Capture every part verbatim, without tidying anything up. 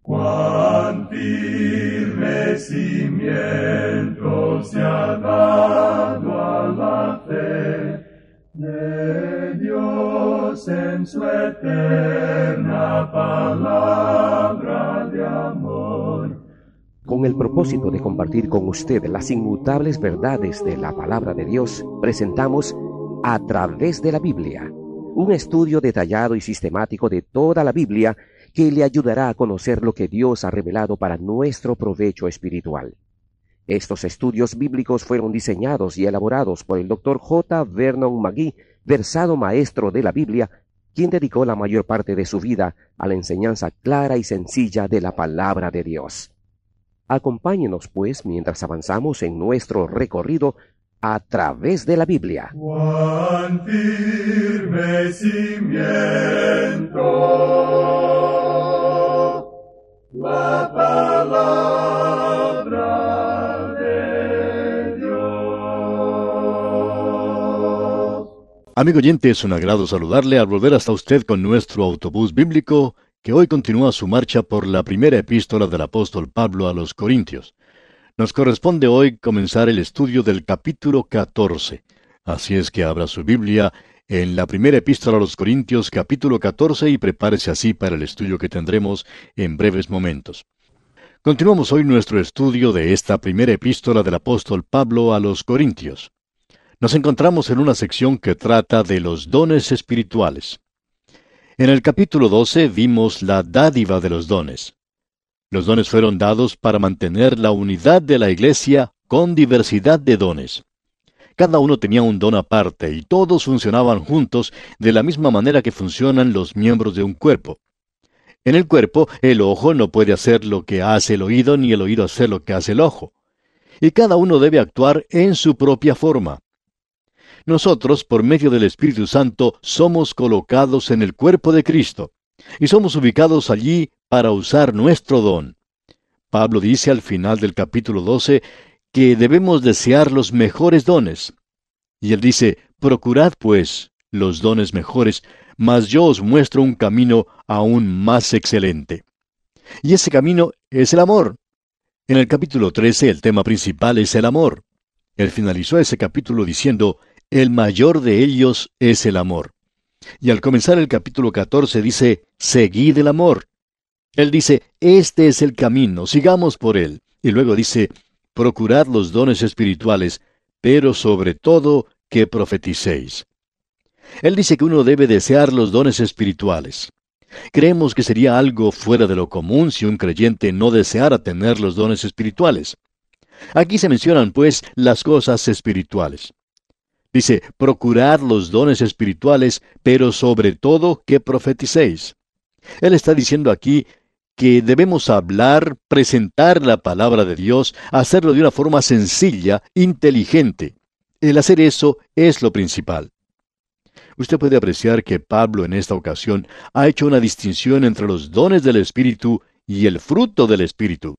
Cuán firme cimiento se ha dado a la fe de Dios en su eterna palabra de amor. Con el propósito de compartir con usted las inmutables verdades de la palabra de Dios, presentamos A Través de la Biblia, un estudio detallado y sistemático de toda la Biblia que le ayudará a conocer lo que Dios ha revelado para nuestro provecho espiritual. Estos estudios bíblicos fueron diseñados y elaborados por el doctor J. Vernon McGee, versado maestro de la Biblia, quien dedicó la mayor parte de su vida a la enseñanza clara y sencilla de la palabra de Dios. Acompáñenos, pues, mientras avanzamos en nuestro recorrido a través de la Biblia. Cuán firme cimiento la palabra de Dios. Amigo oyente, es un agrado saludarle al volver hasta usted con nuestro autobús bíblico, que hoy continúa su marcha por la primera epístola del apóstol Pablo a los Corintios. Nos corresponde hoy comenzar el estudio del capítulo catorce. Así es que abra su Biblia en la primera epístola a los Corintios, capítulo catorce, y prepárese así para el estudio que tendremos en breves momentos. Continuamos hoy nuestro estudio de esta primera epístola del apóstol Pablo a los Corintios. Nos encontramos en una sección que trata de los dones espirituales. En el capítulo doce vimos la dádiva de los dones. Los dones fueron dados para mantener la unidad de la iglesia con diversidad de dones. Cada uno tenía un don aparte y todos funcionaban juntos de la misma manera que funcionan los miembros de un cuerpo. En el cuerpo, el ojo no puede hacer lo que hace el oído, ni el oído hacer lo que hace el ojo. Y cada uno debe actuar en su propia forma. Nosotros, por medio del Espíritu Santo, somos colocados en el cuerpo de Cristo, y somos ubicados allí para usar nuestro don. Pablo dice al final del capítulo doce que debemos desear los mejores dones. Y él dice, procurad pues los dones mejores, mas yo os muestro un camino aún más excelente. Y ese camino es el amor. En el capítulo trece el tema principal es el amor. Él finalizó ese capítulo diciendo, el mayor de ellos es el amor. Y al comenzar el capítulo catorce dice, seguid el amor. Él dice, este es el camino, sigamos por él. Y luego dice, procurad los dones espirituales, pero sobre todo que profeticéis. Él dice que uno debe desear los dones espirituales. Creemos que sería algo fuera de lo común si un creyente no deseara tener los dones espirituales. Aquí se mencionan, pues, las cosas espirituales. Dice, procurad los dones espirituales, pero sobre todo que profeticéis. Él está diciendo aquí que debemos hablar, presentar la palabra de Dios, hacerlo de una forma sencilla, inteligente. El hacer eso es lo principal. Usted puede apreciar que Pablo en esta ocasión ha hecho una distinción entre los dones del Espíritu y el fruto del Espíritu.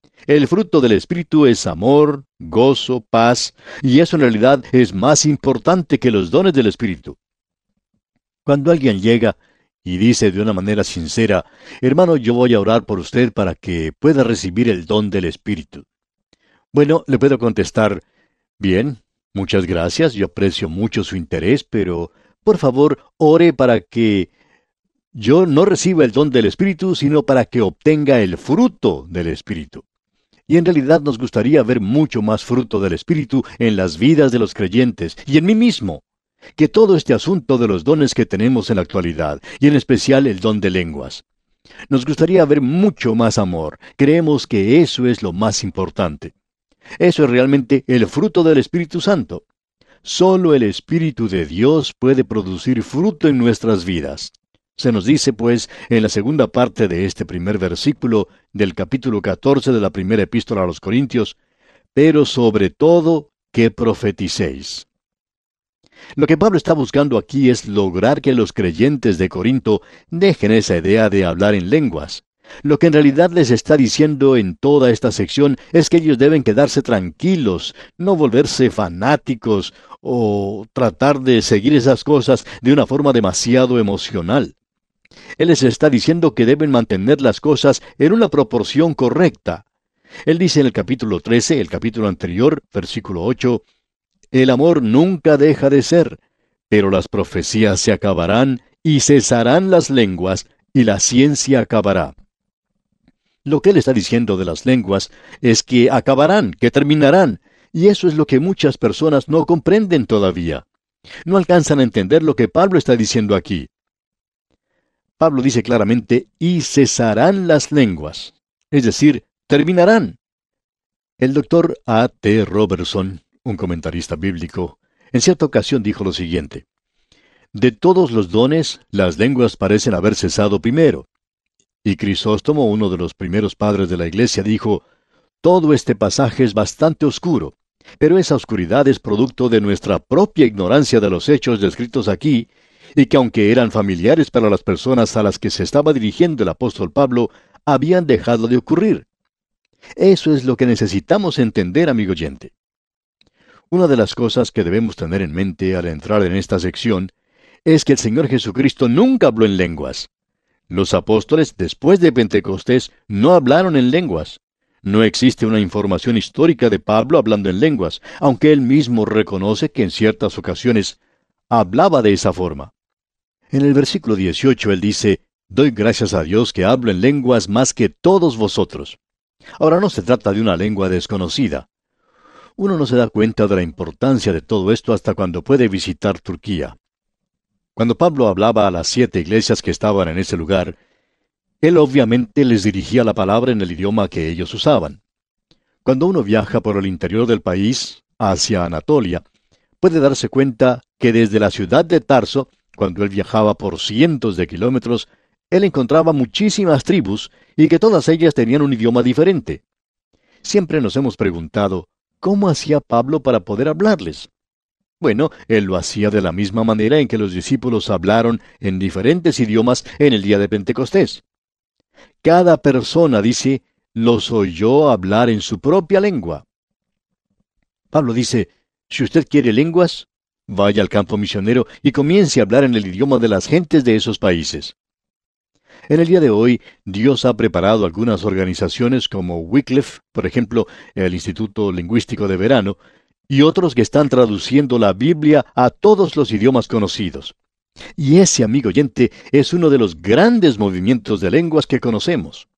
El fruto del Espíritu es amor, gozo, paz, y eso en realidad es más importante que los dones del Espíritu. Cuando alguien llega y dice de una manera sincera, hermano, yo voy a orar por usted para que pueda recibir el don del Espíritu. Bueno, le puedo contestar, bien, muchas gracias, yo aprecio mucho su interés, pero por favor, ore para que yo no reciba el don del Espíritu, sino para que obtenga el fruto del Espíritu. Y en realidad nos gustaría ver mucho más fruto del Espíritu en las vidas de los creyentes y en mí mismo, que todo este asunto de los dones que tenemos en la actualidad, y en especial el don de lenguas. Nos gustaría ver mucho más amor. Creemos que eso es lo más importante. Eso es realmente el fruto del Espíritu Santo. Solo el Espíritu de Dios puede producir fruto en nuestras vidas. Se nos dice, pues, en la segunda parte de este primer versículo del capítulo catorce de la primera epístola a los Corintios, pero sobre todo que profeticéis. Lo que Pablo está buscando aquí es lograr que los creyentes de Corinto dejen esa idea de hablar en lenguas. Lo que en realidad les está diciendo en toda esta sección es que ellos deben quedarse tranquilos, no volverse fanáticos o tratar de seguir esas cosas de una forma demasiado emocional. Él les está diciendo que deben mantener las cosas en una proporción correcta. Él dice en el capítulo trece, el capítulo anterior, versículo ocho, el amor nunca deja de ser, pero las profecías se acabarán y cesarán las lenguas y la ciencia acabará. Lo que él está diciendo de las lenguas es que acabarán, que terminarán, y eso es lo que muchas personas no comprenden todavía. No alcanzan a entender lo que Pablo está diciendo aquí. Pablo dice claramente, y cesarán las lenguas, es decir, terminarán. El doctor A T Robertson, un comentarista bíblico, en cierta ocasión dijo lo siguiente: de todos los dones, las lenguas parecen haber cesado primero. Y Crisóstomo, uno de los primeros padres de la Iglesia, dijo, todo este pasaje es bastante oscuro, pero esa oscuridad es producto de nuestra propia ignorancia de los hechos descritos aquí, y que aunque eran familiares para las personas a las que se estaba dirigiendo el apóstol Pablo, habían dejado de ocurrir. Eso es lo que necesitamos entender, amigo oyente. Una de las cosas que debemos tener en mente al entrar en esta sección es que el Señor Jesucristo nunca habló en lenguas. Los apóstoles, después de Pentecostés, no hablaron en lenguas. No existe una información histórica de Pablo hablando en lenguas, aunque él mismo reconoce que en ciertas ocasiones hablaba de esa forma. En el versículo dieciocho él dice, doy gracias a Dios que hablo en lenguas más que todos vosotros. Ahora no se trata de una lengua desconocida. Uno no se da cuenta de la importancia de todo esto hasta cuando puede visitar Turquía. Cuando Pablo hablaba a las siete iglesias que estaban en ese lugar, él obviamente les dirigía la palabra en el idioma que ellos usaban. Cuando uno viaja por el interior del país, hacia Anatolia, puede darse cuenta que desde la ciudad de Tarso, cuando él viajaba por cientos de kilómetros, él encontraba muchísimas tribus y que todas ellas tenían un idioma diferente. Siempre nos hemos preguntado, ¿cómo hacía Pablo para poder hablarles? Bueno, él lo hacía de la misma manera en que los discípulos hablaron en diferentes idiomas en el día de Pentecostés. Cada persona, dice, los oyó hablar en su propia lengua. Pablo dice, si usted quiere lenguas, vaya al campo misionero y comience a hablar en el idioma de las gentes de esos países. En el día de hoy, Dios ha preparado algunas organizaciones como Wycliffe, por ejemplo, el Instituto Lingüístico de Verano, y otros que están traduciendo la Biblia a todos los idiomas conocidos. Y ese, amigo oyente, es uno de los grandes movimientos de lenguas que conocemos.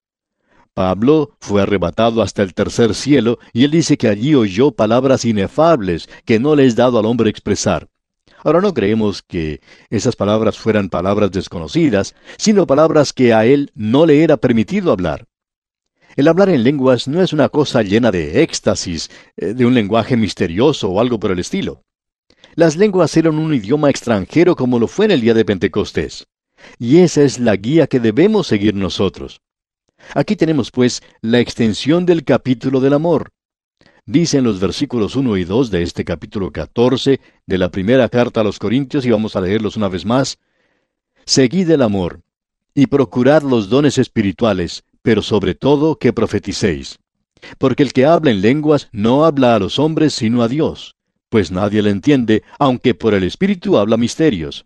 Pablo fue arrebatado hasta el tercer cielo, y él dice que allí oyó palabras inefables que no le es dado al hombre expresar. Ahora no creemos que esas palabras fueran palabras desconocidas, sino palabras que a él no le era permitido hablar. El hablar en lenguas no es una cosa llena de éxtasis, de un lenguaje misterioso o algo por el estilo. Las lenguas eran un idioma extranjero como lo fue en el día de Pentecostés. Y esa es la guía que debemos seguir nosotros. Aquí tenemos pues la extensión del capítulo del amor. Dicen los versículos uno y dos de este capítulo catorce de la primera carta a los Corintios, y vamos a leerlos una vez más. Seguid el amor, y procurad los dones espirituales, pero sobre todo que profeticéis. Porque el que habla en lenguas no habla a los hombres sino a Dios, pues nadie le entiende, aunque por el Espíritu habla misterios.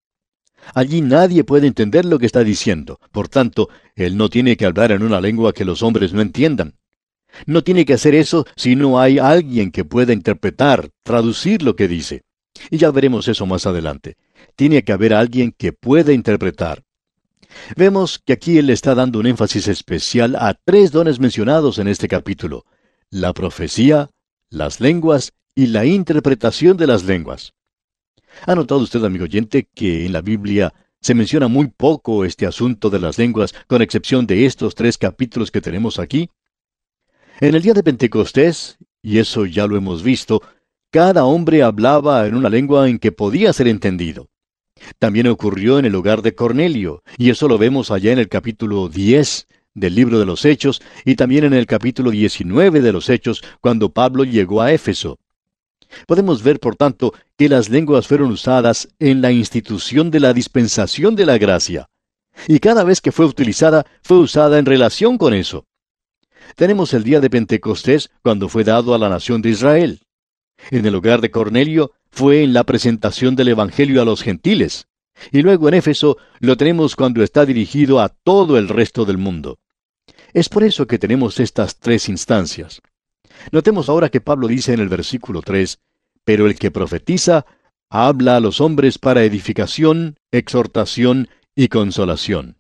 Allí nadie puede entender lo que está diciendo, por tanto, él no tiene que hablar en una lengua que los hombres no entiendan. No tiene que hacer eso si no hay alguien que pueda interpretar, traducir lo que dice. Y ya veremos eso más adelante. Tiene que haber alguien que pueda interpretar. Vemos que aquí él está dando un énfasis especial a tres dones mencionados en este capítulo: la profecía, las lenguas y la interpretación de las lenguas. ¿Ha notado usted, amigo oyente, que en la Biblia se menciona muy poco este asunto de las lenguas, con excepción de estos tres capítulos que tenemos aquí? En el día de Pentecostés, y eso ya lo hemos visto, cada hombre hablaba en una lengua en que podía ser entendido. También ocurrió en el hogar de Cornelio, y eso lo vemos allá en el capítulo diez del libro de los Hechos, y también en el capítulo diecinueve de los Hechos, cuando Pablo llegó a Éfeso. Podemos ver, por tanto, que las lenguas fueron usadas en la institución de la dispensación de la gracia. Y cada vez que fue utilizada, fue usada en relación con eso. Tenemos el día de Pentecostés, cuando fue dado a la nación de Israel. En el hogar de Cornelio fue en la presentación del Evangelio a los gentiles. Y luego en Éfeso lo tenemos cuando está dirigido a todo el resto del mundo. Es por eso que tenemos estas tres instancias. Notemos ahora que Pablo dice en el versículo tres, pero el que profetiza habla a los hombres para edificación, exhortación y consolación.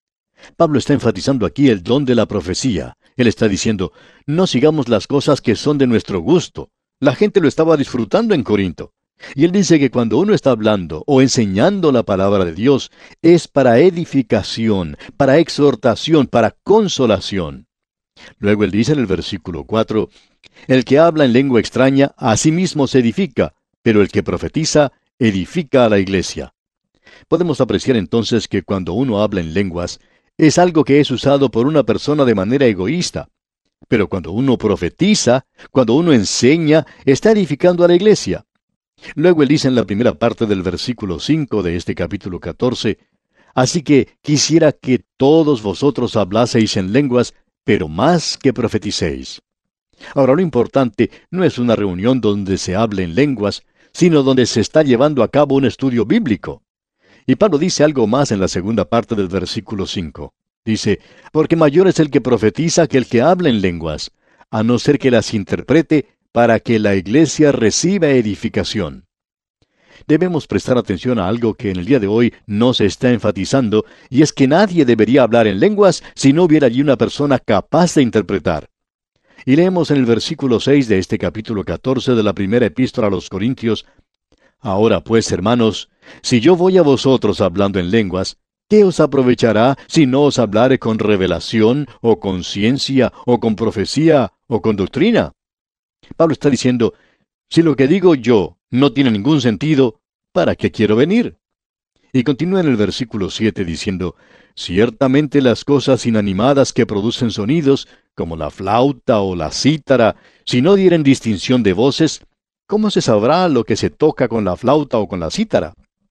Pablo está enfatizando aquí el don de la profecía. Él está diciendo, no sigamos las cosas que son de nuestro gusto. La gente lo estaba disfrutando en Corinto. Y él dice que cuando uno está hablando o enseñando la palabra de Dios, es para edificación, para exhortación, para consolación. Luego él dice en el versículo cuatro, el que habla en lengua extraña a sí mismo se edifica, pero el que profetiza edifica a la iglesia. Podemos apreciar entonces que cuando uno habla en lenguas, es algo que es usado por una persona de manera egoísta. Pero cuando uno profetiza, cuando uno enseña, está edificando a la iglesia. Luego él dice en la primera parte del versículo cinco de este capítulo catorce, así que quisiera que todos vosotros hablaseis en lenguas, pero más que profeticéis. Ahora lo importante no es una reunión donde se hable en lenguas, sino donde se está llevando a cabo un estudio bíblico. Y Pablo dice algo más en la segunda parte del versículo cinco. Dice, porque mayor es el que profetiza que el que habla en lenguas, a no ser que las interprete, para que la iglesia reciba edificación. Debemos prestar atención a algo que en el día de hoy no se está enfatizando, y es que nadie debería hablar en lenguas si no hubiera allí una persona capaz de interpretar. Y leemos en el versículo seis de este capítulo catorce de la primera epístola a los Corintios, ahora pues, hermanos, si yo voy a vosotros hablando en lenguas, ¿qué os aprovechará si no os hablare con revelación, o con ciencia, o con profecía, o con doctrina? Pablo está diciendo, si lo que digo yo no tiene ningún sentido, ¿para qué quiero venir? Y continúa en el versículo siete diciendo, ciertamente las cosas inanimadas que producen sonidos, como la flauta o la cítara, si no dieren distinción de voces, ¿cómo se sabrá lo que se toca con la flauta o con la cítara?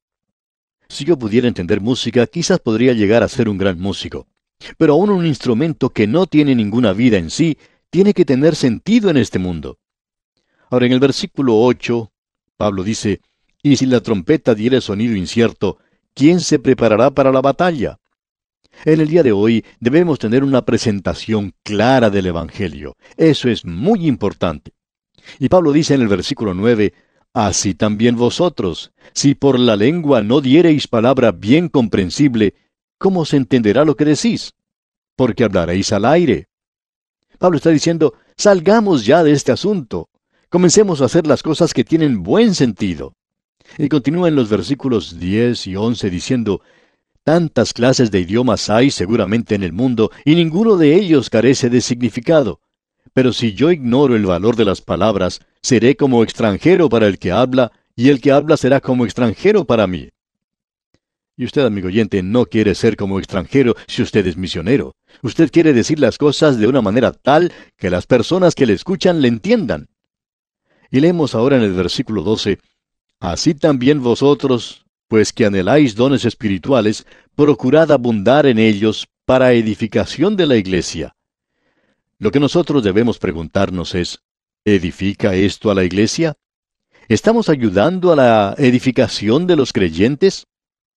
Si yo pudiera entender música, quizás podría llegar a ser un gran músico. Pero aún un instrumento que no tiene ninguna vida en sí, tiene que tener sentido en este mundo. Ahora en el versículo ocho, Pablo dice, y si la trompeta diere sonido incierto, ¿quién se preparará para la batalla? En el día de hoy debemos tener una presentación clara del Evangelio. Eso es muy importante. Y Pablo dice en el versículo nueve, así también vosotros, si por la lengua no diereis palabra bien comprensible, ¿cómo se entenderá lo que decís? Porque hablaréis al aire. Pablo está diciendo, salgamos ya de este asunto. Comencemos a hacer las cosas que tienen buen sentido. Y continúa en los versículos diez y once diciendo, tantas clases de idiomas hay seguramente en el mundo, y ninguno de ellos carece de significado. Pero si yo ignoro el valor de las palabras, seré como extranjero para el que habla, y el que habla será como extranjero para mí. Y usted, amigo oyente, no quiere ser como extranjero si usted es misionero. Usted quiere decir las cosas de una manera tal que las personas que le escuchan le entiendan. Y leemos ahora en el versículo doce, así también vosotros, pues que anheláis dones espirituales, procurad abundar en ellos para edificación de la iglesia. Lo que nosotros debemos preguntarnos es, ¿edifica esto a la iglesia? ¿Estamos ayudando a la edificación de los creyentes?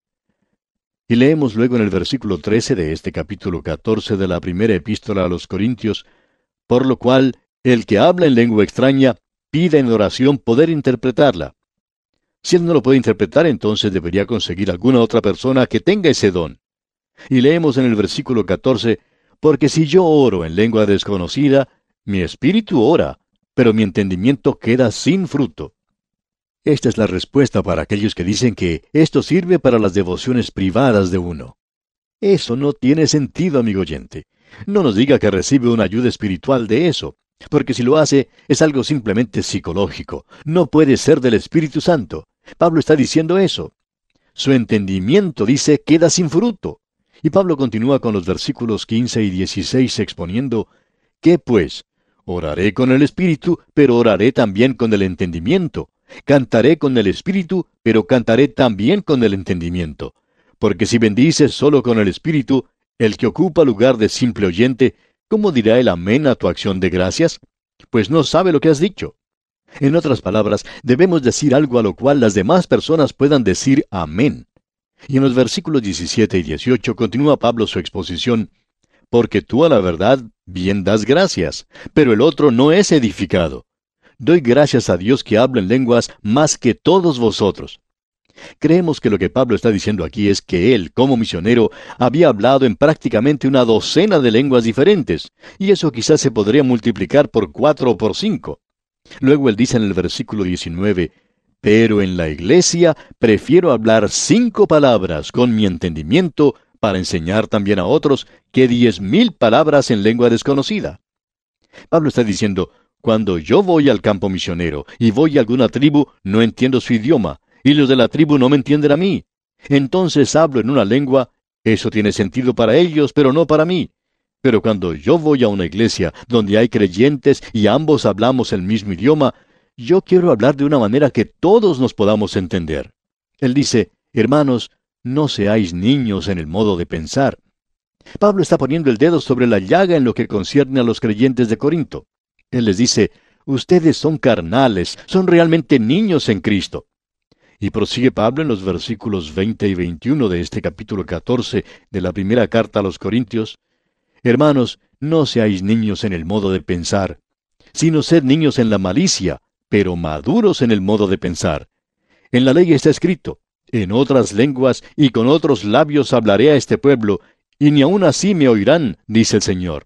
Y leemos luego en el versículo trece de este capítulo catorce de la primera epístola a los Corintios, por lo cual, el que habla en lengua extraña, pide en oración poder interpretarla. Si él no lo puede interpretar, entonces debería conseguir alguna otra persona que tenga ese don. Y leemos en el versículo catorce, porque si yo oro en lengua desconocida, mi espíritu ora, pero mi entendimiento queda sin fruto. Esta es la respuesta para aquellos que dicen que esto sirve para las devociones privadas de uno. Eso no tiene sentido, amigo oyente. No nos diga que recibe una ayuda espiritual de eso, porque si lo hace es algo simplemente psicológico. No puede ser del Espíritu Santo. Pablo está diciendo eso. Su entendimiento, dice, queda sin fruto. Y Pablo continúa con los versículos quince y dieciséis exponiendo, ¿qué pues? Oraré con el Espíritu, pero oraré también con el entendimiento. Cantaré con el Espíritu, pero cantaré también con el entendimiento. Porque si bendices solo con el Espíritu, el que ocupa lugar de simple oyente, ¿cómo dirá el amén a tu acción de gracias? Pues no sabe lo que has dicho. En otras palabras, debemos decir algo a lo cual las demás personas puedan decir amén. Y en los versículos diecisiete y dieciocho continúa Pablo su exposición, porque tú a la verdad bien das gracias, pero el otro no es edificado. Doy gracias a Dios que hablo en lenguas más que todos vosotros. Creemos que lo que Pablo está diciendo aquí es que él, como misionero, había hablado en prácticamente una docena de lenguas diferentes, y eso quizás se podría multiplicar por cuatro o por cinco. Luego él dice en el versículo diecinueve, pero en la iglesia prefiero hablar cinco palabras con mi entendimiento para enseñar también a otros que diez mil palabras en lengua desconocida. Pablo está diciendo, cuando yo voy al campo misionero y voy a alguna tribu, no entiendo su idioma, y los de la tribu no me entienden a mí. Entonces hablo en una lengua, eso tiene sentido para ellos, pero no para mí. Pero cuando yo voy a una iglesia donde hay creyentes y ambos hablamos el mismo idioma, yo quiero hablar de una manera que todos nos podamos entender. Él dice, hermanos, no seáis niños en el modo de pensar. Pablo está poniendo el dedo sobre la llaga en lo que concierne a los creyentes de Corinto. Él les dice, ustedes son carnales, son realmente niños en Cristo. Y prosigue Pablo en los versículos veinte y veintiuno de este capítulo catorce de la primera carta a los Corintios, hermanos, no seáis niños en el modo de pensar, sino sed niños en la malicia, pero maduros en el modo de pensar. En la ley está escrito, en otras lenguas y con otros labios hablaré a este pueblo, y ni aun así me oirán, dice el Señor.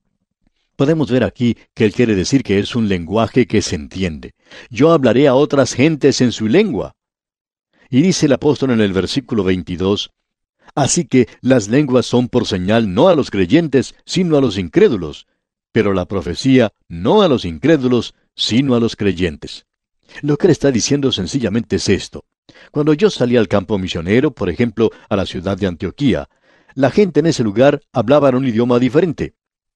Podemos ver aquí que él quiere decir que es un lenguaje que se entiende. Yo hablaré a otras gentes en su lengua. Y dice el apóstol en el versículo veintidós, así que las lenguas son por señal no a los creyentes, sino a los incrédulos, pero la profecía no a los incrédulos, sino a los creyentes. Lo que él está diciendo sencillamente es esto. Cuando yo salí al campo misionero, por ejemplo, a la ciudad de Antioquía, la gente en ese lugar hablaba un idioma diferente.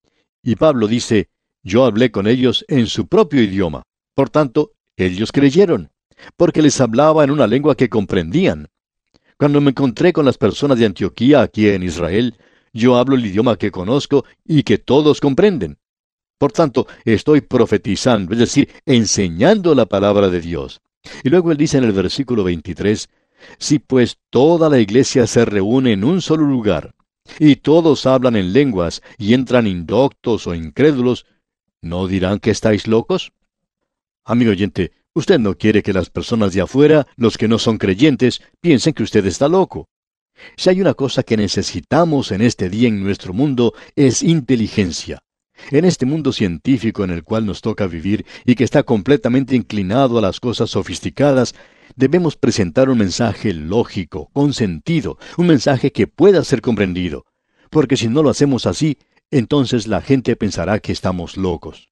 Y Pablo dice, yo hablé con ellos en su propio idioma. Por tanto, ellos creyeron, porque les hablaba en una lengua que comprendían. Cuando me encontré con las personas de Antioquía aquí en Israel, yo hablo el idioma que conozco y que todos comprenden. Por tanto, estoy profetizando, es decir, enseñando la palabra de Dios. Y luego él dice en el versículo veintitrés, si pues toda la iglesia se reúne en un solo lugar, y todos hablan en lenguas, y entran indoctos o incrédulos, ¿no dirán que estáis locos? Amigo oyente, usted no quiere que las personas de afuera, los que no son creyentes, piensen que usted está loco. Si hay una cosa que necesitamos en este día en nuestro mundo, es inteligencia. En este mundo científico en el cual nos toca vivir y que está completamente inclinado a las cosas sofisticadas, debemos presentar un mensaje lógico, con sentido, un mensaje que pueda ser comprendido. Porque si no lo hacemos así, entonces la gente pensará que estamos locos.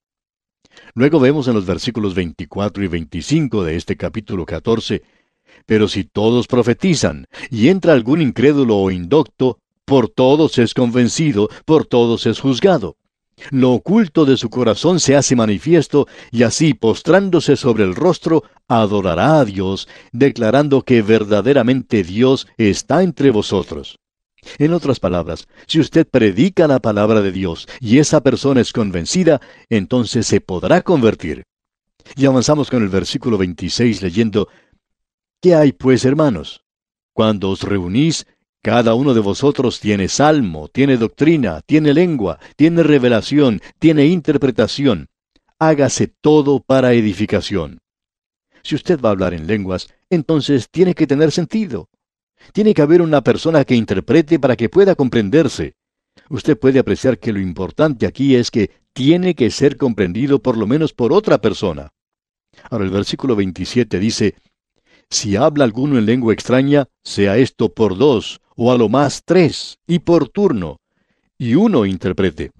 Luego vemos en los versículos veinticuatro y veinticinco de este capítulo catorce, pero si todos profetizan, y entra algún incrédulo o indocto, por todos es convencido, por todos es juzgado. Lo oculto de su corazón se hace manifiesto, y así, postrándose sobre el rostro, adorará a Dios, declarando que verdaderamente Dios está entre vosotros. En otras palabras, si usted predica la palabra de Dios, y esa persona es convencida, entonces se podrá convertir. Y avanzamos con el versículo veintiséis leyendo, ¿qué hay pues, hermanos? Cuando os reunís, cada uno de vosotros tiene salmo, tiene doctrina, tiene lengua, tiene revelación, tiene interpretación. Hágase todo para edificación. Si usted va a hablar en lenguas, entonces tiene que tener sentido. Tiene que haber una persona que interprete para que pueda comprenderse. Usted puede apreciar que lo importante aquí es que tiene que ser comprendido por lo menos por otra persona. Ahora el versículo veintisiete dice, si habla alguno en lengua extraña, sea esto por dos, o a lo más tres, y por turno, y uno interprete.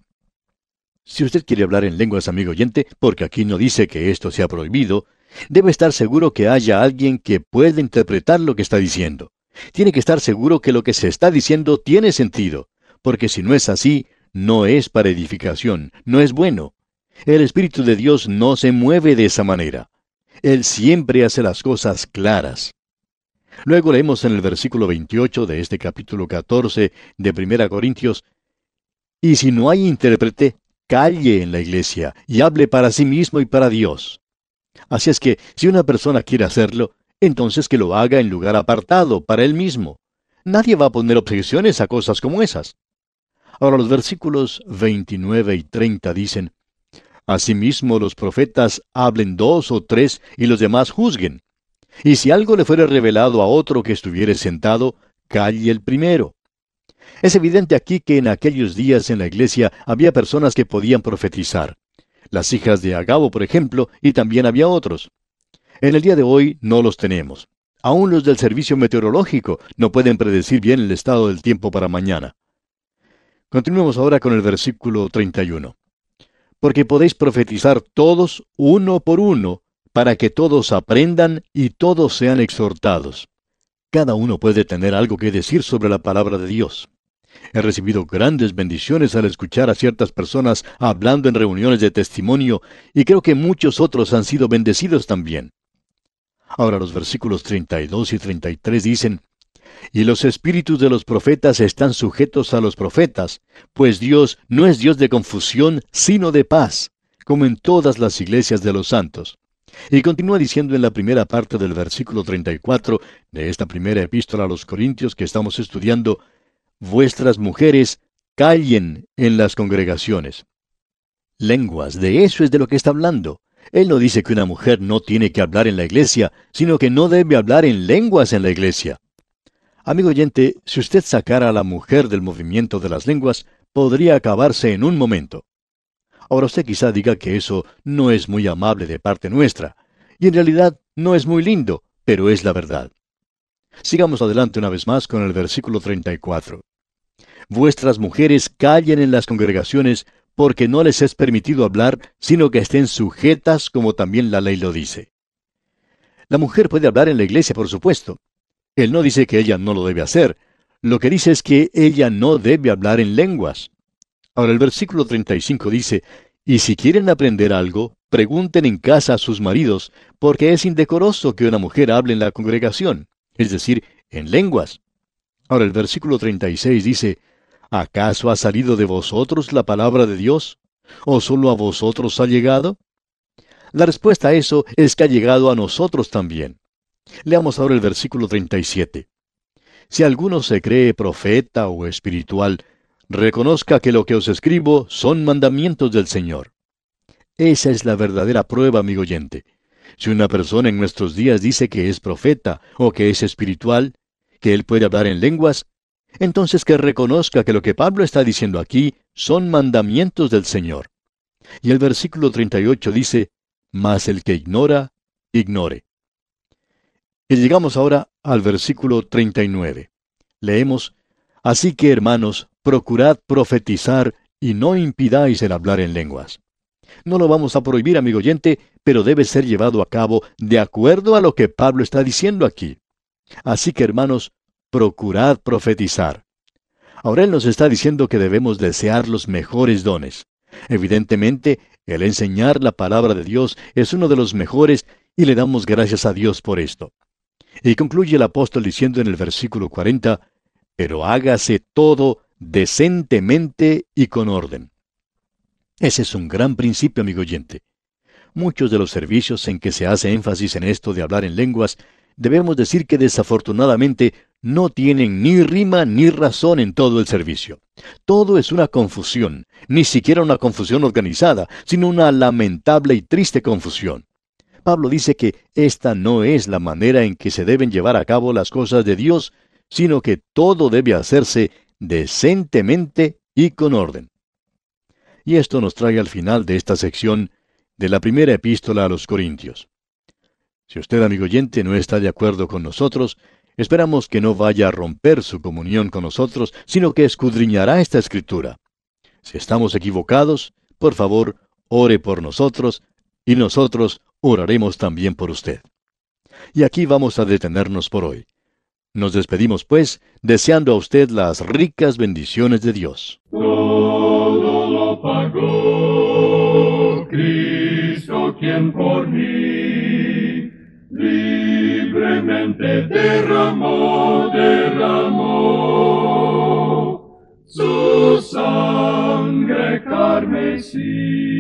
Si usted quiere hablar en lenguas, amigo oyente, porque aquí no dice que esto sea prohibido, debe estar seguro que haya alguien que pueda interpretar lo que está diciendo. Tiene que estar seguro que lo que se está diciendo tiene sentido, porque si no es así, no es para edificación, no es bueno. El Espíritu de Dios no se mueve de esa manera. Él siempre hace las cosas claras. Luego leemos en el versículo veintiocho de este capítulo catorce de Primera Corintios, y si no hay intérprete, calle en la iglesia y hable para sí mismo y para Dios. Así es que, si una persona quiere hacerlo, entonces que lo haga en lugar apartado, para él mismo. Nadie va a poner objeciones a cosas como esas. Ahora los versículos veintinueve y treinta dicen, Asimismo los profetas hablen dos o tres y los demás juzguen. Y si algo le fuera revelado a otro que estuviere sentado, calle el primero. Es evidente aquí que en aquellos días en la iglesia había personas que podían profetizar. Las hijas de Agabo, por ejemplo, y también había otros. En el día de hoy no los tenemos. Aún los del servicio meteorológico no pueden predecir bien el estado del tiempo para mañana. Continuemos ahora con el versículo treinta y uno. Porque podéis profetizar todos uno por uno, para que todos aprendan y todos sean exhortados. Cada uno puede tener algo que decir sobre la palabra de Dios. He recibido grandes bendiciones al escuchar a ciertas personas hablando en reuniones de testimonio, y creo que muchos otros han sido bendecidos también. Ahora los versículos treinta y dos y treinta y tres dicen, Y los espíritus de los profetas están sujetos a los profetas, pues Dios no es Dios de confusión, sino de paz, como en todas las iglesias de los santos. Y continúa diciendo en la primera parte del versículo treinta y cuatro de esta primera epístola a los Corintios que estamos estudiando, Vuestras mujeres callen en las congregaciones. Lenguas, de eso es de lo que está hablando. Él no dice que una mujer no tiene que hablar en la iglesia, sino que no debe hablar en lenguas en la iglesia. Amigo oyente, si usted sacara a la mujer del movimiento de las lenguas, podría acabarse en un momento. Ahora usted quizá diga que eso no es muy amable de parte nuestra, y en realidad no es muy lindo, pero es la verdad. Sigamos adelante una vez más con el versículo treinta y cuatro. Vuestras mujeres callen en las congregaciones, porque no les es permitido hablar, sino que estén sujetas como también la ley lo dice. La mujer puede hablar en la iglesia, por supuesto. Él no dice que ella no lo debe hacer. Lo que dice es que ella no debe hablar en lenguas. Ahora el versículo treinta y cinco dice, Y si quieren aprender algo, pregunten en casa a sus maridos, porque es indecoroso que una mujer hable en la congregación, es decir, en lenguas. Ahora el versículo treinta y seis dice, ¿Acaso ha salido de vosotros la palabra de Dios? ¿O solo a vosotros ha llegado? La respuesta a eso es que ha llegado a nosotros también. Leamos ahora el versículo treinta y siete. Si alguno se cree profeta o espiritual, reconozca que lo que os escribo son mandamientos del Señor. Esa es la verdadera prueba, amigo oyente. Si una persona en nuestros días dice que es profeta o que es espiritual, que él puede hablar en lenguas, entonces que reconozca que lo que Pablo está diciendo aquí son mandamientos del Señor. Y el versículo treinta y ocho dice, Mas el que ignora, ignore. Y llegamos ahora al versículo treinta y nueve. Leemos, Así que, hermanos, procurad profetizar y no impidáis el hablar en lenguas. No lo vamos a prohibir, amigo oyente, pero debe ser llevado a cabo de acuerdo a lo que Pablo está diciendo aquí. Así que, hermanos, procurad profetizar. Ahora él nos está diciendo que debemos desear los mejores dones. Evidentemente, el enseñar la palabra de Dios es uno de los mejores y le damos gracias a Dios por esto. Y concluye el apóstol diciendo en el versículo cuarenta, pero hágase todo decentemente y con orden. Ese es un gran principio, amigo oyente. Muchos de los servicios en que se hace énfasis en esto de hablar en lenguas, debemos decir que desafortunadamente no tienen ni rima ni razón en todo el servicio. Todo es una confusión, ni siquiera una confusión organizada, sino una lamentable y triste confusión. Pablo dice que esta no es la manera en que se deben llevar a cabo las cosas de Dios, sino que todo debe hacerse decentemente y con orden. Y esto nos trae al final de esta sección de la primera epístola a los Corintios. Si usted, amigo oyente, no está de acuerdo con nosotros, esperamos que no vaya a romper su comunión con nosotros, sino que escudriñará esta escritura. Si estamos equivocados, por favor, ore por nosotros, y nosotros oraremos también por usted. Y aquí vamos a detenernos por hoy. Nos despedimos, pues, deseando a usted las ricas bendiciones de Dios. Todo lo pagó Cristo, quien por mí libremente derramó, derramó su sangre carmesí.